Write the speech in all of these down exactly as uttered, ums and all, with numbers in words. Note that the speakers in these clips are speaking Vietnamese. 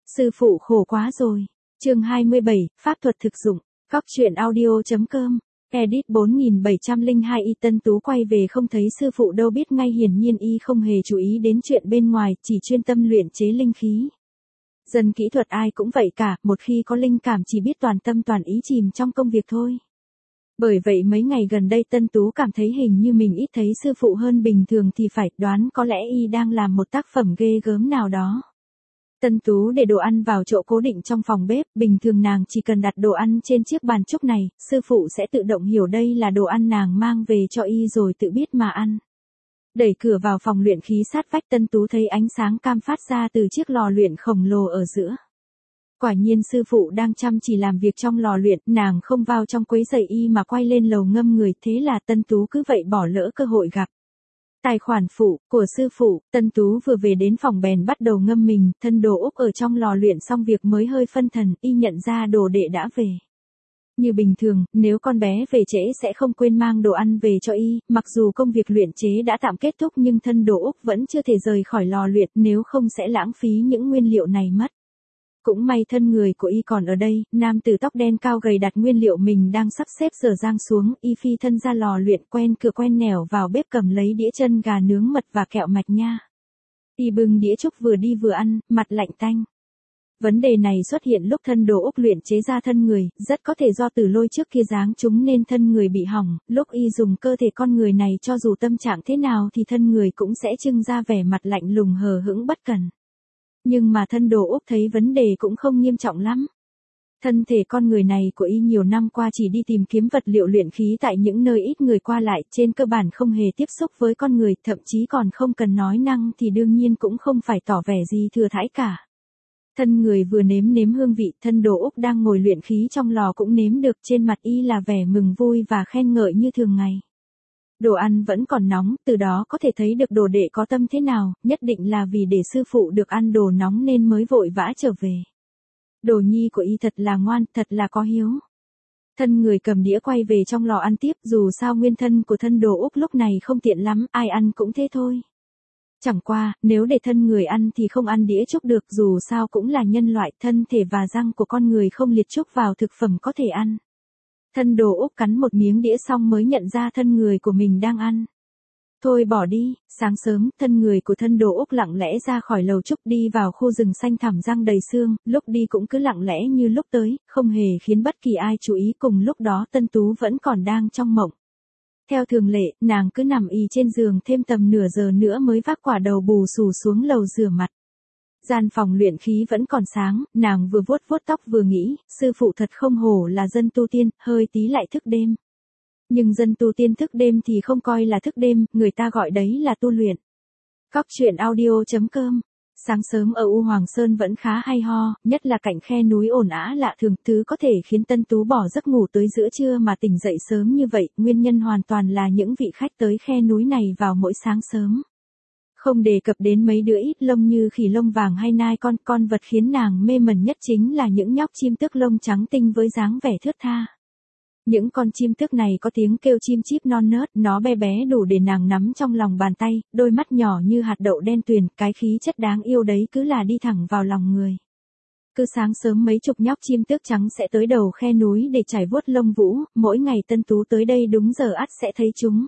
Sư phụ khổ quá rồi. Chương hai mươi bảy, Pháp thuật thực dụng. Góc truyện audio.com. Edit bốn nghìn bảy trăm lẻ hai Y Tân Tú quay về không thấy sư phụ đâu, biết ngay hiển nhiên y không hề chú ý đến chuyện bên ngoài, chỉ chuyên tâm luyện chế linh khí. Dân kỹ thuật ai cũng vậy cả, một khi có linh cảm chỉ biết toàn tâm toàn ý chìm trong công việc thôi. Bởi vậy mấy ngày gần đây Tân Tú cảm thấy hình như mình ít thấy sư phụ hơn bình thường thì phải, đoán có lẽ y đang làm một tác phẩm ghê gớm nào đó. Tân Tú để đồ ăn vào chỗ cố định trong phòng bếp, bình thường nàng chỉ cần đặt đồ ăn trên chiếc bàn trúc này, sư phụ sẽ tự động hiểu đây là đồ ăn nàng mang về cho y rồi tự biết mà ăn. Đẩy cửa vào phòng luyện khí sát vách, Tân Tú thấy ánh sáng cam phát ra từ chiếc lò luyện khổng lồ ở giữa. Quả nhiên sư phụ đang chăm chỉ làm việc trong lò luyện, nàng không vào trong quấy rầy y mà quay lên lầu ngâm người, thế là Tân Tú cứ vậy bỏ lỡ cơ hội gặp. Tài khoản phụ của sư phụ. Tân Tú vừa về đến phòng bèn bắt đầu ngâm mình, thân Đồ Úc ở trong lò luyện xong việc mới hơi phân thần, y nhận ra đồ đệ đã về. Như bình thường, nếu con bé về trễ sẽ không quên mang đồ ăn về cho y, mặc dù công việc luyện chế đã tạm kết thúc nhưng thân Đồ Úc vẫn chưa thể rời khỏi lò luyện, nếu không sẽ lãng phí những nguyên liệu này mất. Cũng may thân người của y còn ở đây, nam tử tóc đen cao gầy đặt nguyên liệu mình đang sắp xếp dở dang xuống, y phi thân ra lò luyện, quen cửa quen nẻo vào bếp cầm lấy đĩa chân gà nướng mật và kẹo mạch nha. Y bưng đĩa trúc vừa đi vừa ăn, mặt lạnh tanh. Vấn đề này xuất hiện lúc thân Đồ Úc luyện chế ra thân người, rất có thể do Tử Lôi trước kia giáng chúng nên thân người bị hỏng, lúc y dùng cơ thể con người này cho dù tâm trạng thế nào thì thân người cũng sẽ trưng ra vẻ mặt lạnh lùng hờ hững bất cần. Nhưng mà thân Đồ Úc thấy vấn đề cũng không nghiêm trọng lắm. Thân thể con người này của y nhiều năm qua chỉ đi tìm kiếm vật liệu luyện khí tại những nơi ít người qua lại, trên cơ bản không hề tiếp xúc với con người, thậm chí còn không cần nói năng thì đương nhiên cũng không phải tỏ vẻ gì thừa thãi cả. Thân người vừa nếm nếm hương vị, thân Đồ Úc đang ngồi luyện khí trong lò cũng nếm được, trên mặt y là vẻ mừng vui và khen ngợi như thường ngày. Đồ ăn vẫn còn nóng, từ đó có thể thấy được đồ đệ có tâm thế nào, nhất định là vì để sư phụ được ăn đồ nóng nên mới vội vã trở về. Đồ nhi của y thật là ngoan, thật là có hiếu. Thân người cầm đĩa quay về trong lò ăn tiếp, dù sao nguyên thân của thân Đồ Úc lúc này không tiện lắm, ai ăn cũng thế thôi. Chẳng qua, nếu để thân người ăn thì không ăn đĩa trúc được, dù sao cũng là nhân loại, thân thể và răng của con người không liệt trúc vào thực phẩm có thể ăn. Thân Đồ Úc cắn một miếng đĩa xong mới nhận ra thân người của mình đang ăn. Thôi bỏ đi. Sáng sớm, thân người của thân Đồ Úc lặng lẽ ra khỏi lầu trúc đi vào khu rừng xanh thẳm răng đầy sương, lúc đi cũng cứ lặng lẽ như lúc tới, không hề khiến bất kỳ ai chú ý. Cùng lúc đó Tân Tú vẫn còn đang trong mộng. Theo thường lệ, nàng cứ nằm y trên giường thêm tầm nửa giờ nữa mới vác quả đầu bù xù xuống lầu rửa mặt. Gian phòng luyện khí vẫn còn sáng, nàng vừa vuốt vuốt tóc vừa nghĩ, sư phụ thật không hổ là dân tu tiên, hơi tí lại thức đêm. Nhưng dân tu tiên thức đêm thì không coi là thức đêm, người ta gọi đấy là tu luyện. Góc truyện audio.com. Sáng sớm ở U Hoàng Sơn vẫn khá hay ho, nhất là cạnh khe núi ồn ào lạ thường, thứ có thể khiến Tân Tú bỏ giấc ngủ tới giữa trưa mà tỉnh dậy sớm như vậy, nguyên nhân hoàn toàn là những vị khách tới khe núi này vào mỗi sáng sớm. Không đề cập đến mấy đứa ít lông như khỉ lông vàng hay nai con, con vật khiến nàng mê mẩn nhất chính là những nhóc chim tước lông trắng tinh với dáng vẻ thướt tha. Những con chim tước này có tiếng kêu chim chíp non nớt, nó bé bé đủ để nàng nắm trong lòng bàn tay, đôi mắt nhỏ như hạt đậu đen tuyền, cái khí chất đáng yêu đấy cứ là đi thẳng vào lòng người. Cứ sáng sớm mấy chục nhóc chim tước trắng sẽ tới đầu khe núi để trải vuốt lông vũ, mỗi ngày Tân Tú tới đây đúng giờ ắt sẽ thấy chúng.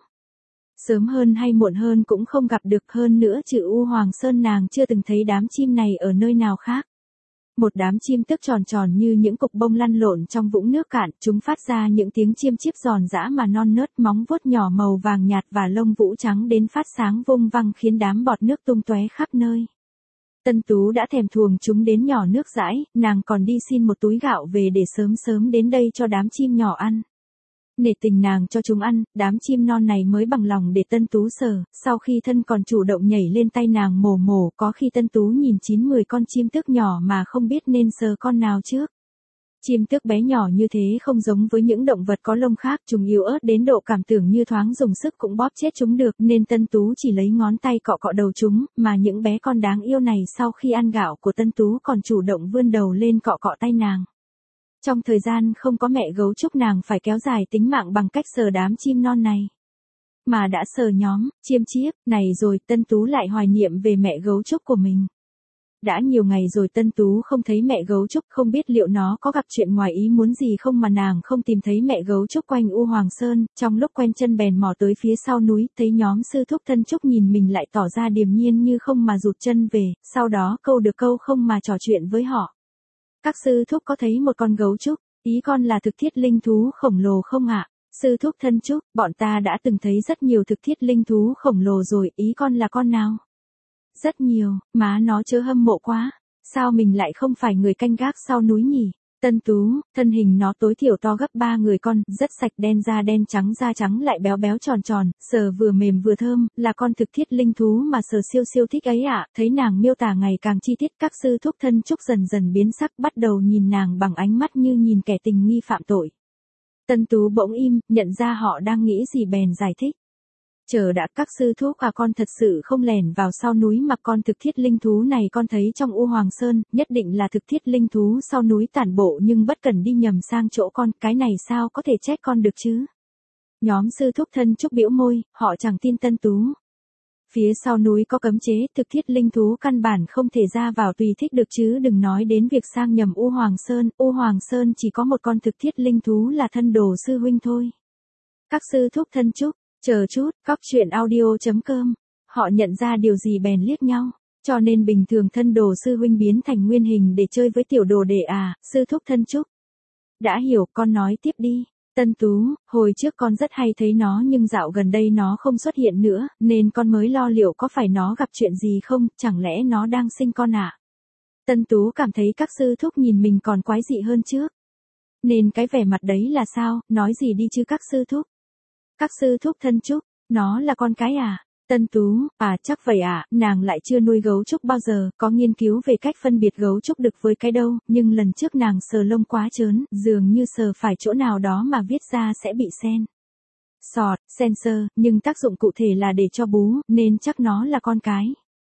Sớm hơn hay muộn hơn cũng không gặp được, hơn nữa trừ U Hoàng Sơn nàng chưa từng thấy đám chim này ở nơi nào khác. Một đám chim tước tròn tròn như những cục bông lăn lộn trong vũng nước cạn, chúng phát ra những tiếng chiêm chíp giòn giã mà non nớt, móng vuốt nhỏ màu vàng nhạt và lông vũ trắng đến phát sáng vung văng khiến đám bọt nước tung tóe khắp nơi. Tân Tú đã thèm thuồng chúng đến nhỏ nước dãi, nàng còn đi xin một túi gạo về để sớm sớm đến đây cho đám chim nhỏ ăn. Nể tình nàng cho chúng ăn, đám chim non này mới bằng lòng để Tân Tú sờ, sau khi thân còn chủ động nhảy lên tay nàng mổ mổ, có khi Tân Tú nhìn chín mười con chim tước nhỏ mà không biết nên sờ con nào trước. Chim tước bé nhỏ như thế không giống với những động vật có lông khác, chúng yếu ớt đến độ cảm tưởng như thoáng dùng sức cũng bóp chết chúng được, nên Tân Tú chỉ lấy ngón tay cọ cọ đầu chúng, mà những bé con đáng yêu này sau khi ăn gạo của Tân Tú còn chủ động vươn đầu lên cọ cọ tay nàng. Trong thời gian không có mẹ gấu trúc nàng phải kéo dài tính mạng bằng cách sờ đám chim non này. Mà đã sờ nhóm, chiêm chiếp, này rồi Tân Tú lại hoài niệm về mẹ gấu trúc của mình. Đã nhiều ngày rồi Tân Tú không thấy mẹ gấu trúc, không biết liệu nó có gặp chuyện ngoài ý muốn gì không mà nàng không tìm thấy mẹ gấu trúc quanh U Hoàng Sơn, trong lúc quen chân bèn mò tới phía sau núi, thấy nhóm sư thúc thân trúc nhìn mình lại tỏ ra điềm nhiên như không mà rụt chân về, sau đó câu được câu không mà trò chuyện với họ. Các sư thúc có thấy một con gấu trúc, ý con là thực thiết linh thú khổng lồ không ạ? Sư thúc thân trúc, bọn ta đã từng thấy rất nhiều thực thiết linh thú khổng lồ rồi, ý con là con nào? Rất nhiều, má nó chớ hâm mộ quá. Sao mình lại không phải người canh gác sau núi nhỉ? Tân Tú, thân hình nó tối thiểu to gấp ba người con, rất sạch, đen da đen trắng da trắng lại béo béo tròn tròn, sờ vừa mềm vừa thơm, là con thực thiết linh thú mà sờ siêu siêu thích ấy ạ. Thấy nàng miêu tả ngày càng chi tiết, các sư thúc thân trúc dần dần biến sắc, bắt đầu nhìn nàng bằng ánh mắt như nhìn kẻ tình nghi phạm tội. Tân Tú bỗng im, nhận ra họ đang nghĩ gì bèn giải thích. Chờ đã, các sư thúc à, con thật sự không lẻn vào sau núi mà con thực thiết linh thú này con thấy trong U Hoàng Sơn, nhất định là thực thiết linh thú sau núi tản bộ nhưng bất cẩn đi nhầm sang chỗ con, cái này sao có thể trách con được chứ? Nhóm sư thúc thân trúc bĩu môi, họ chẳng tin Tân Tú. Phía sau núi có cấm chế, thực thiết linh thú căn bản không thể ra vào tùy thích được chứ đừng nói đến việc sang nhầm U Hoàng Sơn, U Hoàng Sơn chỉ có một con thực thiết linh thú là thân đồ sư huynh thôi. Các sư thúc thân trúc, chờ chút, cóc truyện audio chấm com, họ nhận ra điều gì bèn liếc nhau, cho nên bình thường thân đồ sư huynh biến thành nguyên hình để chơi với tiểu đồ đệ à, sư thúc thân trúc. Đã hiểu, con nói tiếp đi. Tân Tú, hồi trước con rất hay thấy nó nhưng dạo gần đây nó không xuất hiện nữa, nên con mới lo liệu có phải nó gặp chuyện gì không, chẳng lẽ nó đang sinh con ạ? À? Tân Tú cảm thấy các sư thúc nhìn mình còn quái dị hơn trước. Nên cái vẻ mặt đấy là sao, nói gì đi chứ các sư thúc? Các sư thúc thân trúc, nó là con cái à? Tân Tú, à chắc vậy à, nàng lại chưa nuôi gấu trúc bao giờ, có nghiên cứu về cách phân biệt gấu trúc đực với cái đâu, nhưng lần trước nàng sờ lông quá trớn, dường như sờ phải chỗ nào đó mà viết ra sẽ bị sen. Sọt, sensor, nhưng tác dụng cụ thể là để cho bú, nên chắc nó là con cái.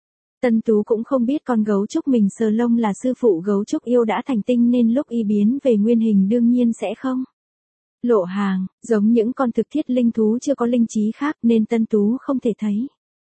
Tân Tú cũng không biết con gấu trúc mình sờ lông là sư phụ gấu trúc yêu đã thành tinh nên lúc y biến về nguyên hình đương nhiên sẽ không lộ hàng, giống những con thực thiết linh thú chưa có linh trí khác nên Tân Tú không thể thấy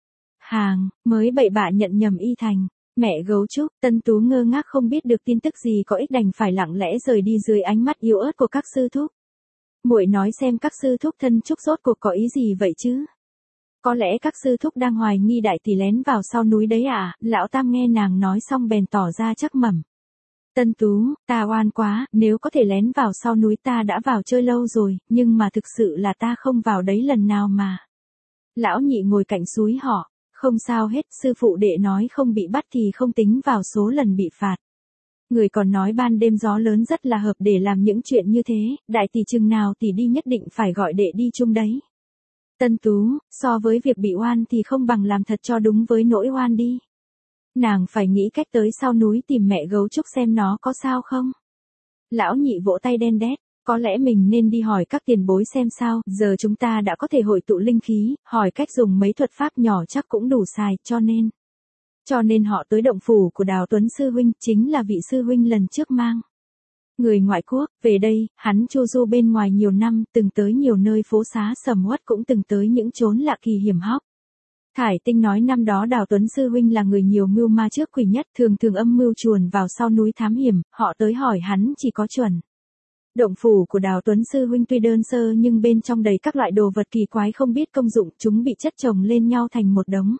hàng, mới bậy bạ nhận nhầm y thành mẹ gấu trúc. Tân Tú ngơ ngác không biết được tin tức gì có ích đành phải lặng lẽ rời đi dưới ánh mắt yếu ớt của các sư thúc. Muội nói xem các sư thúc thân trúc rốt cuộc có ý gì vậy chứ? Có lẽ các sư thúc đang hoài nghi đại tỷ lén vào sau núi đấy à? Lão Tam nghe nàng nói xong bèn tỏ ra chắc mẩm. Tân Tú, ta oan quá, nếu có thể lén vào sau núi ta đã vào chơi lâu rồi, nhưng mà thực sự là ta không vào đấy lần nào mà. Lão Nhị ngồi cạnh súi họ, không sao hết, sư phụ đệ nói không bị bắt thì không tính vào số lần bị phạt. Người còn nói ban đêm gió lớn rất là hợp để làm những chuyện như thế, đại tỷ chừng nào tỷ đi nhất định phải gọi đệ đi chung đấy. Tân Tú, so với việc bị oan thì không bằng làm thật cho đúng với nỗi oan đi. Nàng phải nghĩ cách tới sau núi tìm mẹ gấu trúc xem nó có sao không. Lão Nhị vỗ tay đen đét, có lẽ mình nên đi hỏi các tiền bối xem sao, giờ chúng ta đã có thể hội tụ linh khí, hỏi cách dùng mấy thuật pháp nhỏ chắc cũng đủ xài, cho nên. Cho nên họ tới động phủ của Đào Tuấn Sư Huynh, chính là vị Sư Huynh lần trước mang người ngoại quốc về đây, hắn chu du bên ngoài nhiều năm, từng tới nhiều nơi phố xá sầm uất cũng từng tới những chốn lạ kỳ hiểm hóc. Thải Tinh nói năm đó Đào Tuấn Sư Huynh là người nhiều mưu ma trước quỷ nhất, thường thường âm mưu chuồn vào sau núi thám hiểm, họ tới hỏi hắn chỉ có chuẩn. Động phủ của Đào Tuấn Sư Huynh tuy đơn sơ nhưng bên trong đầy các loại đồ vật kỳ quái không biết công dụng, chúng bị chất chồng lên nhau thành một đống.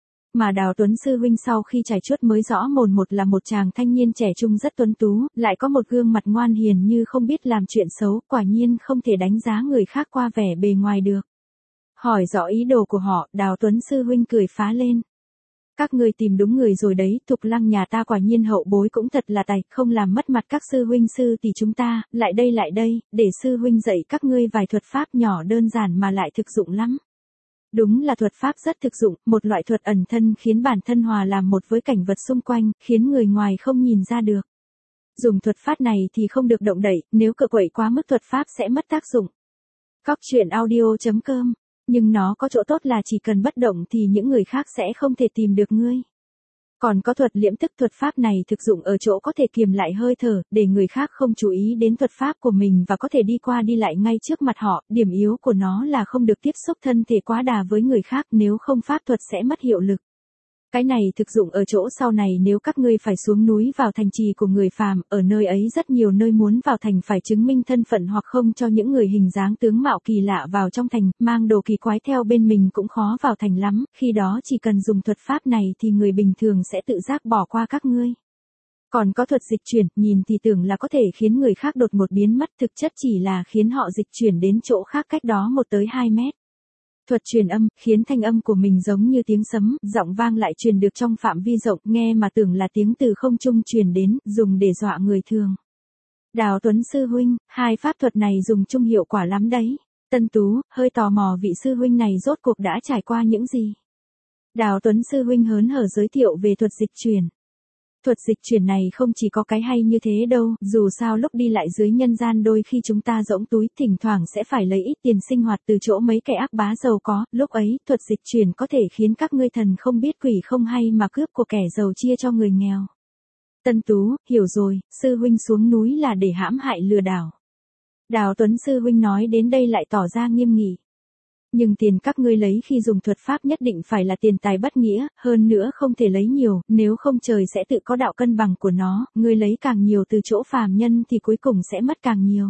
Mà Đào Tuấn Sư Huynh sau khi trải chuốt mới rõ mồn một là một chàng thanh niên trẻ trung rất tuấn tú, lại có một gương mặt ngoan hiền như không biết làm chuyện xấu, quả nhiên không thể đánh giá người khác qua vẻ bề ngoài được. Hỏi rõ ý đồ của họ, Đào Tuấn Sư Huynh cười phá lên. Các ngươi tìm đúng người rồi đấy, Thục Lăng nhà ta quả nhiên hậu bối cũng thật là tài, không làm mất mặt các sư huynh sư tỷ chúng ta, lại đây lại đây, để sư huynh dạy các ngươi vài thuật pháp nhỏ đơn giản mà lại thực dụng lắm. Đúng là thuật pháp rất thực dụng, một loại thuật ẩn thân khiến bản thân hòa làm một với cảnh vật xung quanh, khiến người ngoài không nhìn ra được. Dùng thuật pháp này thì không được động đậy, nếu cựa quậy quá mức thuật pháp sẽ mất tác dụng. Cóc truyện audio chấm com, nhưng nó có chỗ tốt là chỉ cần bất động thì những người khác sẽ không thể tìm được ngươi. Còn có thuật liễm tức, thuật pháp này thực dụng ở chỗ có thể kiềm lại hơi thở, để người khác không chú ý đến thuật pháp của mình và có thể đi qua đi lại ngay trước mặt họ, điểm yếu của nó là không được tiếp xúc thân thể quá đà với người khác, nếu không pháp thuật sẽ mất hiệu lực. Cái này thực dụng ở chỗ sau này nếu các ngươi phải xuống núi vào thành trì của người phàm, ở nơi ấy rất nhiều nơi muốn vào thành phải chứng minh thân phận hoặc không cho những người hình dáng tướng mạo kỳ lạ vào trong thành, mang đồ kỳ quái theo bên mình cũng khó vào thành lắm, khi đó chỉ cần dùng thuật pháp này thì người bình thường sẽ tự giác bỏ qua các ngươi. Còn có thuật dịch chuyển, nhìn thì tưởng là có thể khiến người khác đột ngột biến mất, thực chất chỉ là khiến họ dịch chuyển đến chỗ khác cách đó một tới hai mét. Thuật truyền âm, khiến thanh âm của mình giống như tiếng sấm, giọng vang lại truyền được trong phạm vi rộng, nghe mà tưởng là tiếng từ không trung truyền đến, dùng để dọa người thường. Đào Tuấn sư huynh, hai pháp thuật này dùng chung hiệu quả lắm đấy. Tân Tú, hơi tò mò vị sư huynh này rốt cuộc đã trải qua những gì. Đào Tuấn sư huynh hớn hở giới thiệu về thuật dịch chuyển. Thuật dịch chuyển này không chỉ có cái hay như thế đâu, dù sao lúc đi lại dưới nhân gian đôi khi chúng ta rỗng túi, thỉnh thoảng sẽ phải lấy ít tiền sinh hoạt từ chỗ mấy kẻ ác bá giàu có, lúc ấy, thuật dịch chuyển có thể khiến các ngươi thần không biết quỷ không hay mà cướp của kẻ giàu chia cho người nghèo. Tân Tú, hiểu rồi, sư huynh xuống núi là để hãm hại lừa đảo. Đào Tuấn sư huynh nói đến đây lại tỏ ra nghiêm nghị. Nhưng tiền các ngươi lấy khi dùng thuật pháp nhất định phải là tiền tài bất nghĩa, hơn nữa không thể lấy nhiều, nếu không trời sẽ tự có đạo cân bằng của nó, ngươi lấy càng nhiều từ chỗ phàm nhân thì cuối cùng sẽ mất càng nhiều.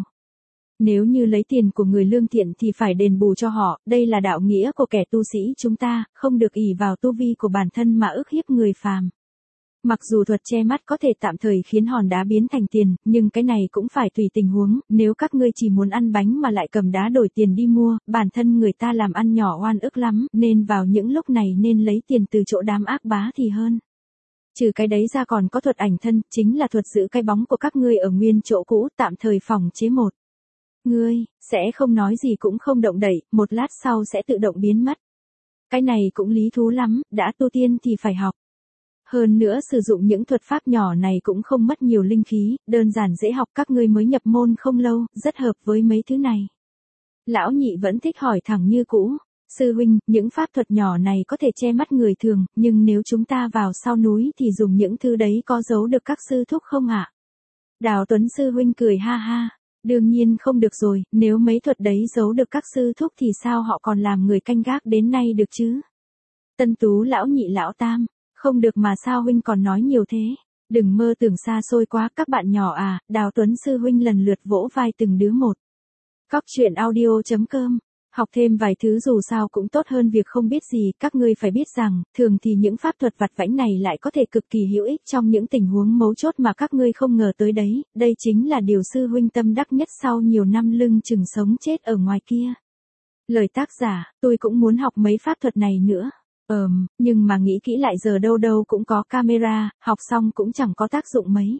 Nếu như lấy tiền của người lương thiện thì phải đền bù cho họ, đây là đạo nghĩa của kẻ tu sĩ chúng ta, không được ỷ vào tu vi của bản thân mà ức hiếp người phàm. Mặc dù thuật che mắt có thể tạm thời khiến hòn đá biến thành tiền, nhưng cái này cũng phải tùy tình huống, nếu các ngươi chỉ muốn ăn bánh mà lại cầm đá đổi tiền đi mua, bản thân người ta làm ăn nhỏ oan ức lắm, nên vào những lúc này nên lấy tiền từ chỗ đám ác bá thì hơn. Trừ cái đấy ra còn có thuật ảnh thân, chính là thuật giữ cái bóng của các ngươi ở nguyên chỗ cũ, tạm thời phòng chế một. Ngươi, sẽ không nói gì cũng không động đậy, một lát sau sẽ tự động biến mất. Cái này cũng lý thú lắm, đã tu tiên thì phải học. Hơn nữa sử dụng những thuật pháp nhỏ này cũng không mất nhiều linh khí, đơn giản dễ học, các ngươi mới nhập môn không lâu, rất hợp với mấy thứ này. Lão nhị vẫn thích hỏi thẳng như cũ, sư huynh, những pháp thuật nhỏ này có thể che mắt người thường, nhưng nếu chúng ta vào sau núi thì dùng những thứ đấy có giấu được các sư thúc không ạ? Đào Tuấn sư huynh cười ha ha, đương nhiên không được rồi, nếu mấy thuật đấy giấu được các sư thúc thì sao họ còn làm người canh gác đến nay được chứ? Tân Tú lão nhị lão tam. Không được mà sao huynh còn nói nhiều thế, đừng mơ tưởng xa xôi quá các bạn nhỏ à, Đào Tuấn sư huynh lần lượt vỗ vai từng đứa một. Cóc truyện audio chấm com, học thêm vài thứ dù sao cũng tốt hơn việc không biết gì, các ngươi phải biết rằng, thường thì những pháp thuật vặt vãnh này lại có thể cực kỳ hữu ích trong những tình huống mấu chốt mà các ngươi không ngờ tới đấy, đây chính là điều sư huynh tâm đắc nhất sau nhiều năm lưng chừng sống chết ở ngoài kia. Lời tác giả, tôi cũng muốn học mấy pháp thuật này nữa. Ờm, nhưng mà nghĩ kỹ lại giờ đâu đâu cũng có camera, học xong cũng chẳng có tác dụng mấy.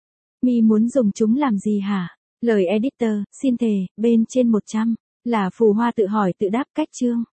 Mi muốn dùng chúng làm gì hả? Lời editor, xin thề, bên trên một trăm, là Phù Hoa tự hỏi tự đáp cách chương.